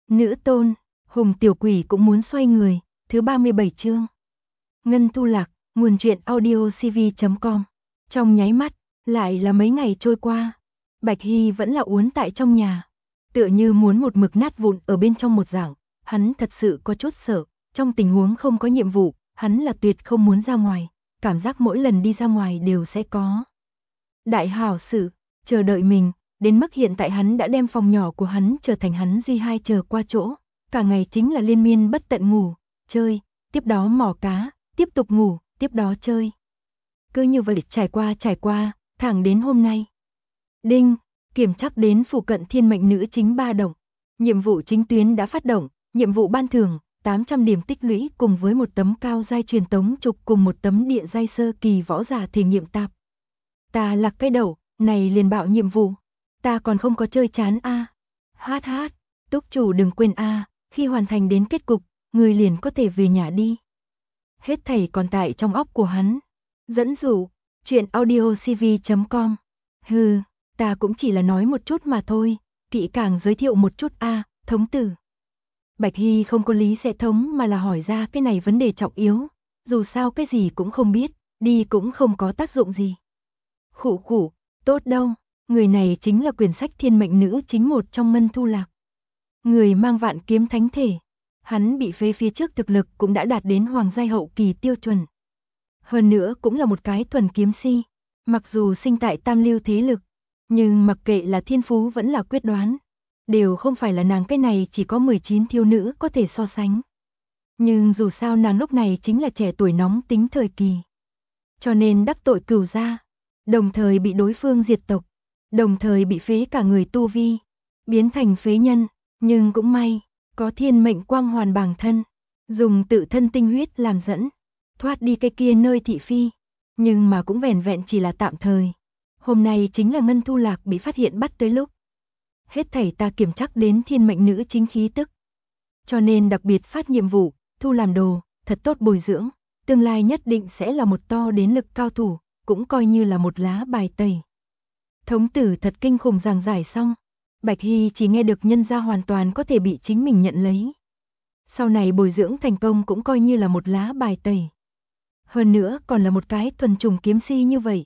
Nữ tôn, Hùng tiểu quỷ cũng muốn xoay người, thứ 37 chương. Ngân Thu Lạc, nguồn truyện audio cv.com. Trong nháy mắt, lại là mấy ngày trôi qua. Bạch Hy vẫn là uốn tại trong nhà. Tựa như muốn một mực nát vụn ở bên trong một dạng. Hắn thật sự có chút sợ. Trong tình huống không có nhiệm vụ, hắn là tuyệt không muốn ra ngoài. Cảm giác mỗi lần đi ra ngoài đều sẽ có đại hảo sự chờ đợi mình. Đến mức hiện tại hắn đã đem phòng nhỏ của hắn trở thành hắn duy hai chờ qua chỗ. Cả ngày chính là liên miên bất tận ngủ, chơi, tiếp đó mò cá, tiếp tục ngủ, tiếp đó chơi. Cứ như vậy trải qua, thẳng đến hôm nay. Đinh, kiểm trắc đến phụ cận thiên mệnh nữ chính 3 động. Nhiệm vụ chính tuyến đã phát động, nhiệm vụ ban thưởng, 800 điểm tích lũy cùng với một tấm cao giai truyền tống trục cùng một tấm địa giai sơ kỳ võ giả thể nghiệm tạp. Ta lạc cái đầu, này liền bạo nhiệm vụ. Ta còn không có chơi chán a. Hát, túc chủ đừng quên a, khi hoàn thành đến kết cục, người liền có thể về nhà đi. Hết thảy còn tại trong óc của hắn. Dẫn dụ, chuyện audio cv.com. Hừ, ta cũng chỉ là nói một chút mà thôi, kỹ càng giới thiệu một chút a, thống tử. Bạch Hy không có lý sẽ thống mà là hỏi ra cái này vấn đề trọng yếu, dù sao cái gì cũng không biết, đi cũng không có tác dụng gì. Khụ, tốt đâu, người này chính là quyển sách thiên mệnh nữ chính một trong Ngân Thu Lạc. Người mang vạn kiếm thánh thể, hắn bị phế phía trước thực lực cũng đã đạt đến hoàng giai hậu kỳ tiêu chuẩn. Hơn nữa cũng là một cái thuần kiếm si, mặc dù sinh tại tam lưu thế lực, nhưng mặc kệ là thiên phú vẫn là quyết đoán, đều không phải là nàng cái này chỉ có 19 thiếu nữ có thể so sánh. Nhưng dù sao nàng lúc này chính là trẻ tuổi nóng tính thời kỳ, cho nên đắc tội cửu gia, đồng thời bị đối phương diệt tộc, đồng thời bị phế cả người tu vi, biến thành phế nhân, nhưng cũng may, có thiên mệnh quang hoàn bản thân, dùng tự thân tinh huyết làm dẫn, thoát đi cái kia nơi thị phi, nhưng mà cũng vẻn vẹn chỉ là tạm thời. Hôm nay chính là Ngân Thu Lạc bị phát hiện bắt tới lúc. Hết thảy ta kiểm trắc đến thiên mệnh nữ chính khí tức. Cho nên đặc biệt phát nhiệm vụ, thu làm đồ, thật tốt bồi dưỡng, tương lai nhất định sẽ là một to đến lực cao thủ, cũng coi như là một lá bài tẩy. Thống tử thật kinh khủng giảng giải xong, Bạch Hy chỉ nghe được nhân gia hoàn toàn có thể bị chính mình nhận lấy. Sau này bồi dưỡng thành công cũng coi như là một lá bài tẩy. Hơn nữa còn là một cái thuần chủng kiếm si như vậy.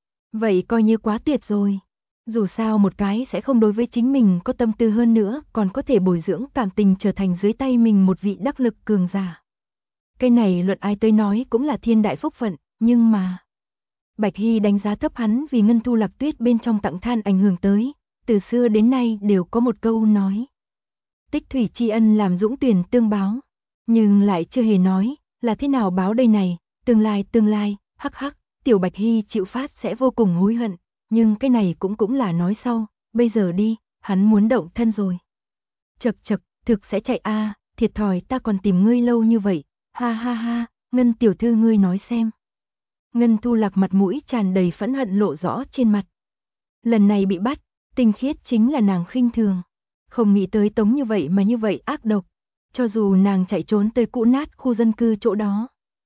Vậy coi như quá tuyệt rồi. Dù sao một cái sẽ không đối với chính mình có tâm tư hơn nữa, còn có thể bồi dưỡng cảm tình trở thành dưới tay mình một vị đắc lực cường giả. Cái này luận ai tới nói cũng là thiên đại phúc phận, nhưng mà Bạch Hy đánh giá thấp hắn vì Ngân Thu Lạc Tuyết bên trong tặng than ảnh hưởng tới, từ xưa đến nay đều có một câu nói. Tích thủy tri ân làm dũng tuyển tương báo, nhưng lại chưa hề nói là thế nào báo đây này, tương lai, hắc, tiểu Bạch Hy chịu phát sẽ vô cùng hối hận, nhưng cái này cũng là nói sau, bây giờ đi, hắn muốn động thân rồi. Chật, thực sẽ chạy a, thiệt thòi ta còn tìm ngươi lâu như vậy, ha, Ngân tiểu thư ngươi nói xem. Ngân Thu Lạc mặt mũi tràn đầy phẫn hận lộ rõ trên mặt. Lần này bị bắt, tinh khiết chính là nàng khinh thường. Không nghĩ tới Tống như vậy mà như vậy ác độc. Cho dù nàng chạy trốn tới cũ nát khu dân cư chỗ đó,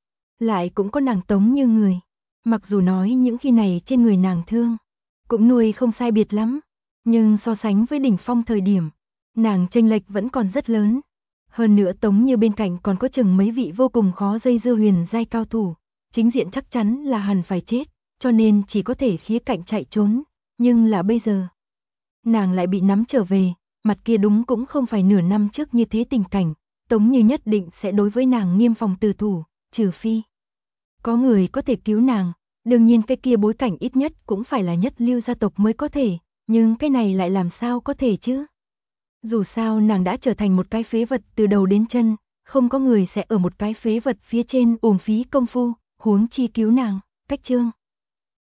lại cũng có nàng Tống như người. Mặc dù nói những khi này trên người nàng thương, cũng nuôi không sai biệt lắm. Nhưng so sánh với đỉnh phong thời điểm, nàng chênh lệch vẫn còn rất lớn. Hơn nữa Tống như bên cạnh còn có chừng mấy vị vô cùng khó dây dưa huyền giai cao thủ. Chính diện chắc chắn là hẳn phải chết, cho nên chỉ có thể khía cạnh chạy trốn. Nhưng là bây giờ, nàng lại bị nắm trở về, mặt kia đúng cũng không phải nửa năm trước như thế tình cảnh. Tống như nhất định sẽ đối với nàng nghiêm phòng từ thủ, trừ phi có người có thể cứu nàng. Đương nhiên cái kia bối cảnh ít nhất cũng phải là nhất lưu gia tộc mới có thể, nhưng cái này lại làm sao có thể chứ? Dù sao nàng đã trở thành một cái phế vật từ đầu đến chân, không có người sẽ ở một cái phế vật phía trên uổng phí công phu, huống chi cứu nàng. Cách chương